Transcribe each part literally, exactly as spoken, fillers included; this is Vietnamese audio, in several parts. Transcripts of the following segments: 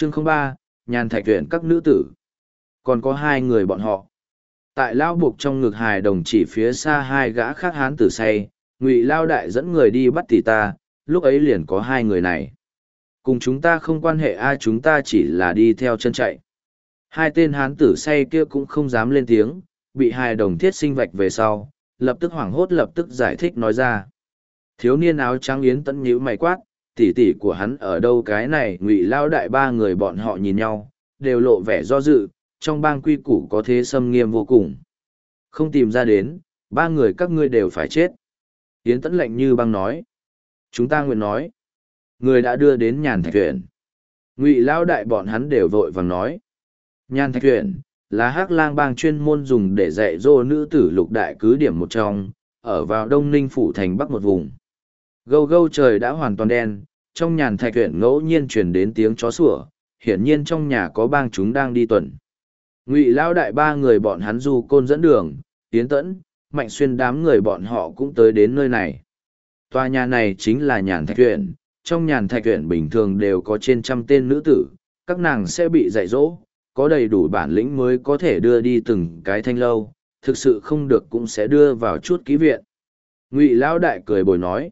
Chương không ba, nhàn thạch tuyển các nữ tử. Còn có hai người bọn họ. Tại lao buộc trong ngực hài đồng chỉ phía xa hai gã khác hán tử say, Ngụy Lao đại dẫn người đi bắt tỷ ta, lúc ấy liền có hai người này. Cùng chúng ta không quan hệ ai, chúng ta chỉ là đi theo chân chạy. Hai tên hán tử say kia cũng không dám lên tiếng, bị hài đồng thiết sinh vạch về sau, lập tức hoảng hốt lập tức giải thích nói ra. Thiếu niên áo trắng Yến Tẫn nhíu mày quát, tỷ tỷ của hắn ở đâu cái này? Ngụy Lao đại ba người bọn họ nhìn nhau, đều lộ vẻ do dự, trong bang quy củ có thế xâm nghiêm vô cùng. Không tìm ra đến, ba người các ngươi đều phải chết. Yến Tẫn lạnh như băng nói. Chúng ta nguyện nói. Người đã đưa đến nhàn thạch tuyển. Ngụy Lao đại bọn hắn đều vội vàng nói. Nhàn thạch tuyển là hắc lang bang chuyên môn dùng để dạy dỗ nữ tử lục đại cứ điểm một trong, ở vào Đông Ninh phủ thành bắc một vùng. Gâu gâu trời đã hoàn toàn đen, trong nhàn thạch tuyển ngẫu nhiên truyền đến tiếng chó sủa, hiển nhiên trong nhà có bang chúng đang đi tuần. Ngụy Lao đại ba người bọn hắn du côn dẫn đường, Yến Tẫn, Mạnh Xuyên đám người bọn họ cũng tới đến nơi này. Tòa nhà này chính là nhàn thạch tuyển, trong nhàn thạch tuyển bình thường đều có trên trăm tên nữ tử, các nàng sẽ bị dạy dỗ, có đầy đủ bản lĩnh mới có thể đưa đi từng cái thanh lâu, thực sự không được cũng sẽ đưa vào chút ký viện. Ngụy Lão đại cười bồi nói,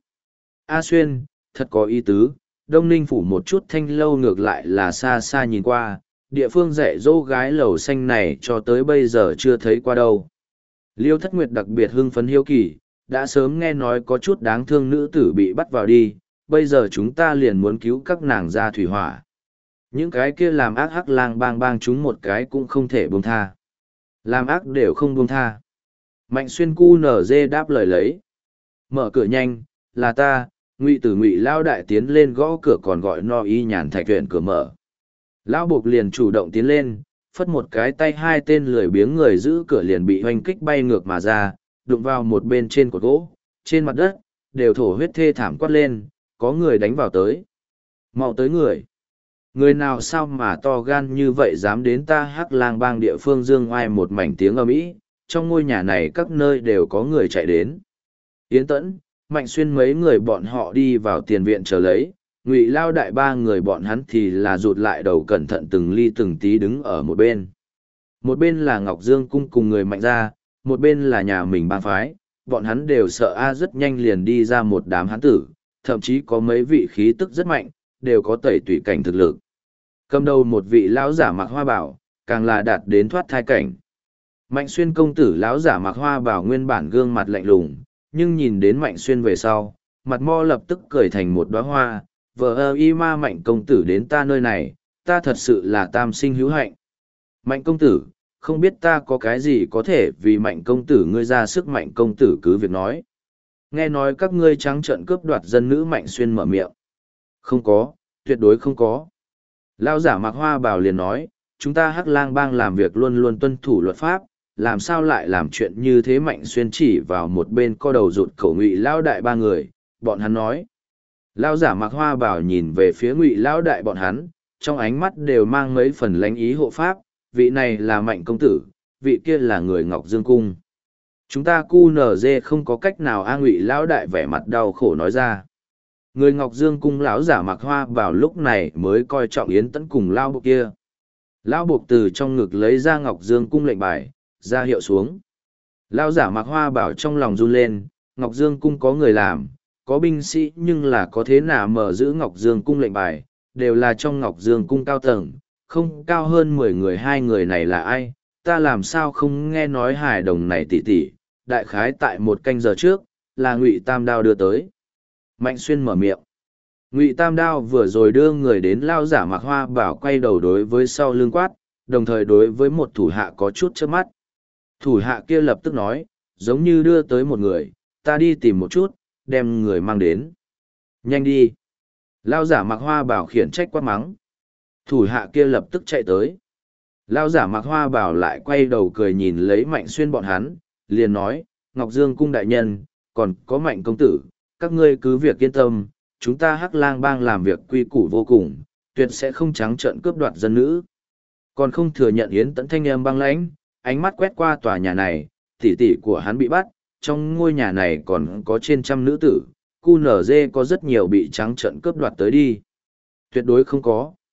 A Xuyên, thật có ý tứ, Đông Ninh phủ một chút thanh lâu ngược lại là xa xa nhìn qua, địa phương dạy dỗ gái lầu xanh này cho tới bây giờ chưa thấy qua đâu. Liêu Thất Nguyệt đặc biệt hưng phấn hiếu kỳ, đã sớm nghe nói có chút đáng thương nữ tử bị bắt vào đi, bây giờ chúng ta liền muốn cứu các nàng ra thủy hỏa. Những cái kia làm ác hắc lang bang bang chúng một cái cũng không thể buông tha. Làm ác đều không buông tha. Mạnh Xuyên cu nở dê đáp lời lấy. Mở cửa nhanh, là ta, Ngụy tử Ngụy Lao đại tiến lên gõ cửa còn gọi no y nhàn thạch tuyển cửa mở. Lão buộc liền chủ động tiến lên, phất một cái tay hai tên lười biếng người giữ cửa liền bị hoành kích bay ngược mà ra, đụng vào một bên trên cột gỗ, trên mặt đất, đều thổ huyết thê thảm quát lên, có người đánh vào tới. Mau tới người. Người nào sao mà to gan như vậy dám đến ta hắc lang bang địa phương dương oai một mảnh tiếng ầm ĩ, trong ngôi nhà này các nơi đều có người chạy đến. Yến Tẫn, Mạnh Xuyên mấy người bọn họ đi vào tiền viện chờ lấy, Ngụy Lao đại ba người bọn hắn thì là rụt lại đầu cẩn thận từng ly từng tí đứng ở một bên. Một bên là Ngọc Dương cung cùng người Mạnh gia, một bên là nhà mình bang phái, bọn hắn đều sợ A rất nhanh liền đi ra một đám hán tử, thậm chí có mấy vị khí tức rất mạnh, đều có tẩy tùy cảnh thực lực. Cầm đầu một vị lão giả mặc hoa bảo, càng là đạt đến thoát thai cảnh. Mạnh Xuyên công tử lão giả mặc hoa bảo nguyên bản gương mặt lạnh lùng, nhưng nhìn đến Mạnh Xuyên về sau, mặt mo lập tức cười thành một đóa hoa, vờ ơ y ma Mạnh công tử đến ta nơi này, ta thật sự là tam sinh hữu hạnh. Mạnh công tử, không biết ta có cái gì có thể vì Mạnh công tử ngươi ra sức Mạnh công tử cứ việc nói. Nghe nói các ngươi trắng trợn cướp đoạt dân nữ Mạnh Xuyên mở miệng. Không có, tuyệt đối không có. Lão giả mặc hoa bào liền nói, chúng ta hắc lang bang làm việc luôn luôn tuân thủ luật pháp, làm sao lại làm chuyện như thế? Mạnh Xuyên chỉ vào một bên co đầu rụt cổ Ngụy Lão đại ba người, bọn hắn nói. Lão giả mặc hoa bào nhìn về phía Ngụy Lão đại bọn hắn, trong ánh mắt đều mang mấy phần lánh ý hộ pháp, vị này là Mạnh công tử, vị kia là người Ngọc Dương cung. Chúng ta cu nở dê không có cách nào. A Ngụy Lão đại vẻ mặt đau khổ nói ra. Người Ngọc Dương cung lão giả mặc hoa vào lúc này mới coi trọng Yến Tẫn cùng lão buộc kia. Lão buộc từ trong ngực lấy ra Ngọc Dương cung lệnh bài, ra hiệu xuống. Lão giả mặc hoa bảo trong lòng run lên, Ngọc Dương cung có người làm, có binh sĩ nhưng là có thế nào mở giữ Ngọc Dương cung lệnh bài, đều là trong Ngọc Dương cung cao tầng, không cao hơn mười người. Hai người này là ai, ta làm sao không nghe nói hài đồng này tỉ tỉ, đại khái tại một canh giờ trước, là Ngụy Tam Đao đưa tới. Mạnh Xuyên mở miệng. Ngụy Tam Đao vừa rồi đưa người đến lao giả mặc hoa bảo quay đầu đối với sau lưng quát, đồng thời đối với một thủ hạ có chút chớp mắt. Thủ hạ kia lập tức nói, giống như đưa tới một người, ta đi tìm một chút, đem người mang đến. Nhanh đi. Lao giả mặc hoa bảo khiển trách quát mắng. Thủ hạ kia lập tức chạy tới. Lao giả mặc hoa bảo lại quay đầu cười nhìn lấy Mạnh Xuyên bọn hắn, liền nói, Ngọc Dương cung đại nhân, còn có Mạnh công tử, các ngươi cứ việc yên tâm, chúng ta hắc lang bang làm việc quy củ vô cùng, tuyệt sẽ không trắng trợn cướp đoạt dân nữ. Còn không thừa nhận. Yến Tẫn thanh âm băng lãnh, ánh mắt quét qua tòa nhà này, tỷ tỷ của hắn bị bắt, trong ngôi nhà này còn có trên trăm nữ tử, cu nở dê có rất nhiều bị trắng trợn cướp đoạt tới đi. Tuyệt đối không có.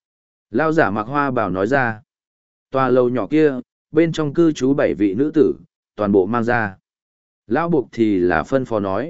Lao giả mặc hoa bảo nói ra. Tòa lầu nhỏ kia, bên trong cư trú bảy vị nữ tử, toàn bộ mang ra. Lão buộc thì là phân phó nói.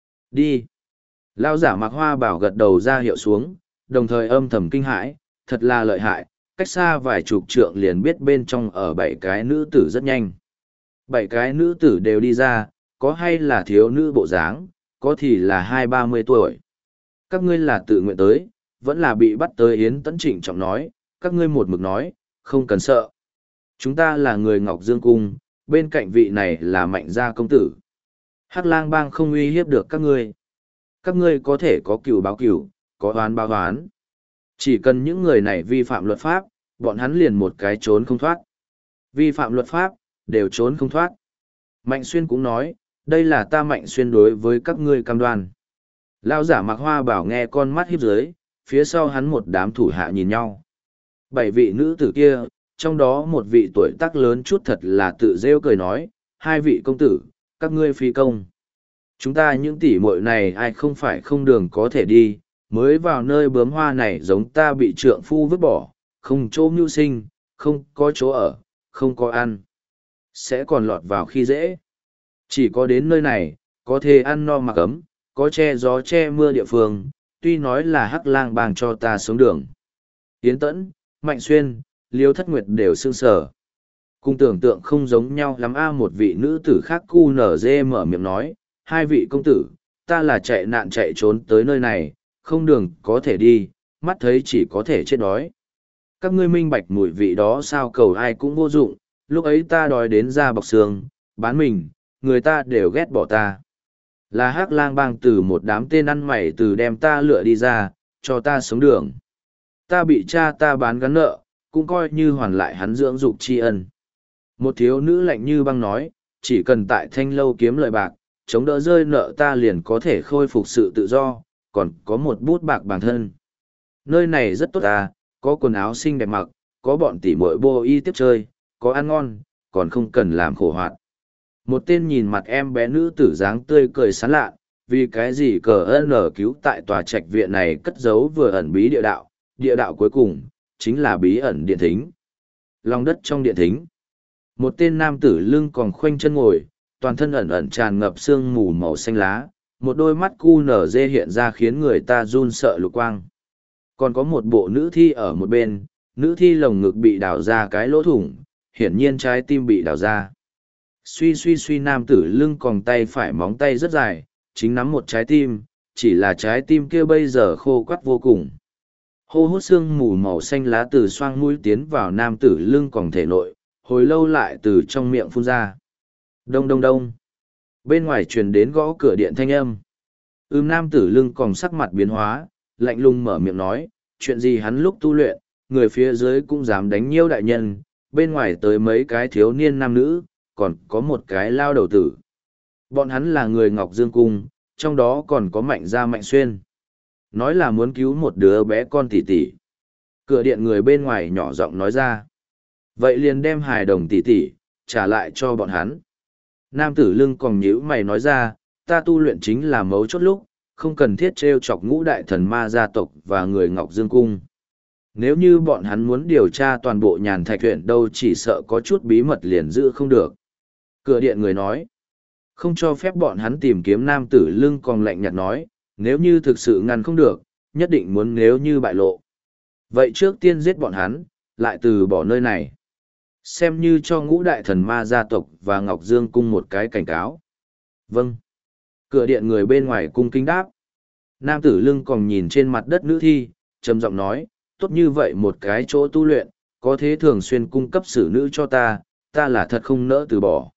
Đi. Lao giả mặc hoa bảo gật đầu ra hiệu xuống, đồng thời âm thầm kinh hãi, thật là lợi hại, cách xa vài chục trượng liền biết bên trong ở bảy cái nữ tử rất nhanh. Bảy cái nữ tử đều đi ra, có hay là thiếu nữ bộ dáng, có thì là hai ba mươi tuổi. Các ngươi là tự nguyện tới, vẫn là bị bắt tới. Yến Tẫn trịnh trọng nói, các ngươi một mực nói, không cần sợ. Chúng ta là người Ngọc Dương Cung, bên cạnh vị này là Mạnh Gia công tử. Hắc Lang Bang không uy hiếp được các ngươi. Các ngươi có thể có cừu báo cừu, có oán báo oán. Chỉ cần những người này vi phạm luật pháp, bọn hắn liền một cái trốn không thoát. Vi phạm luật pháp, đều trốn không thoát. Mạnh Xuyên cũng nói, đây là ta Mạnh Xuyên đối với các ngươi cam đoan. Lão giả mặc hoa bảo nghe con mắt hiếp dưới, phía sau hắn một đám thủ hạ nhìn nhau. Bảy vị nữ tử kia, trong đó một vị tuổi tác lớn chút thật là tự rêu cười nói, hai vị công tử, các ngươi phi công. Chúng ta những tỷ muội này ai không phải không đường có thể đi, mới vào nơi bướm hoa này giống ta bị trượng phu vứt bỏ, không chỗ mưu sinh, không có chỗ ở, không có ăn. Sẽ còn lọt vào khi dễ. Chỉ có đến nơi này, có thể ăn no mặc ấm, có che gió che mưa địa phương, tuy nói là Hắc Lang Bang cho ta sống đường. Yến Tẫn, Mạnh Xuyên, Liêu Thất Nguyệt đều sương sở. Cùng tưởng tượng không giống nhau lắm a. Một vị nữ tử khác cu nở dê mở miệng nói, hai vị công tử, ta là chạy nạn chạy trốn tới nơi này, không đường có thể đi, mắt thấy chỉ có thể chết đói. Các ngươi minh bạch mùi vị đó sao cầu ai cũng vô dụng, lúc ấy ta đói đến da bọc xương, bán mình, người ta đều ghét bỏ ta. Là Hắc Lang Bang từ một đám tên ăn mày từ đem ta lựa đi ra, cho ta sống đường. Ta bị cha ta bán gắn nợ, cũng coi như hoàn lại hắn dưỡng dục tri ân. Một thiếu nữ lạnh như băng nói, chỉ cần tại Thanh Lâu kiếm lợi bạc, chống đỡ rơi nợ ta liền có thể khôi phục sự tự do, còn có một bút bạc bản thân. Nơi này rất tốt à, có quần áo xinh đẹp mặc, có bọn tỉ muội bô y tiếp chơi, có ăn ngon, còn không cần làm khổ hoạt. Một tên nhìn mặt em bé nữ tử dáng tươi cười sán lạ, vì cái gì cờ ơn ở cứu tại tòa trạch viện này cất giấu vừa ẩn bí địa đạo, địa đạo cuối cùng, chính là bí ẩn điện thính. Lòng đất trong điện thính. Một tên nam tử lưng còn khoanh chân ngồi, toàn thân ẩn ẩn tràn ngập sương mù màu xanh lá, một đôi mắt cu nở dê hiện ra khiến người ta run sợ lục quang. Còn có một bộ nữ thi ở một bên, nữ thi lồng ngực bị đào ra cái lỗ thủng, hiển nhiên trái tim bị đào ra. Suy suy suy nam tử lưng còn tay phải móng tay rất dài, chính nắm một trái tim, chỉ là trái tim kia bây giờ khô quắt vô cùng. Hô hút sương mù màu xanh lá từ xoang mũi tiến vào nam tử lưng còn thể nội, hồi lâu lại từ trong miệng phun ra. Đông đông đông. Bên ngoài truyền đến gõ cửa điện thanh âm. Ưm nam tử lưng còn sắc mặt biến hóa, lạnh lùng mở miệng nói, chuyện gì hắn lúc tu luyện, người phía dưới cũng dám đánh nhiêu đại nhân, bên ngoài tới mấy cái thiếu niên nam nữ, còn có một cái lao đầu tử. Bọn hắn là người Ngọc Dương Cung, trong đó còn có Mạnh Gia Mạnh Xuyên. Nói là muốn cứu một đứa bé con tỷ tỷ. Cửa điện người bên ngoài nhỏ giọng nói ra. Vậy liền đem hài đồng tỷ tỷ, trả lại cho bọn hắn. Nam tử lưng còn nhíu mày nói ra, ta tu luyện chính là mấu chốt lúc, không cần thiết trêu chọc ngũ đại thần ma gia tộc và người Ngọc Dương Cung. Nếu như bọn hắn muốn điều tra toàn bộ nhàn thạch huyện đâu chỉ sợ có chút bí mật liền giữ không được. Cửa điện người nói, không cho phép bọn hắn tìm kiếm nam tử lưng còn lạnh nhạt nói, nếu như thực sự ngăn không được, nhất định muốn nếu như bại lộ. Vậy trước tiên giết bọn hắn, lại từ bỏ nơi này. Xem như cho ngũ đại thần ma gia tộc và Ngọc Dương Cung một cái cảnh cáo. Vâng. Cửa điện người bên ngoài cung kính đáp. Nam tử lưng còn nhìn trên mặt đất nữ thi, trầm giọng nói, tốt như vậy một cái chỗ tu luyện, có thế thường xuyên cung cấp xử nữ cho ta, ta là thật không nỡ từ bỏ.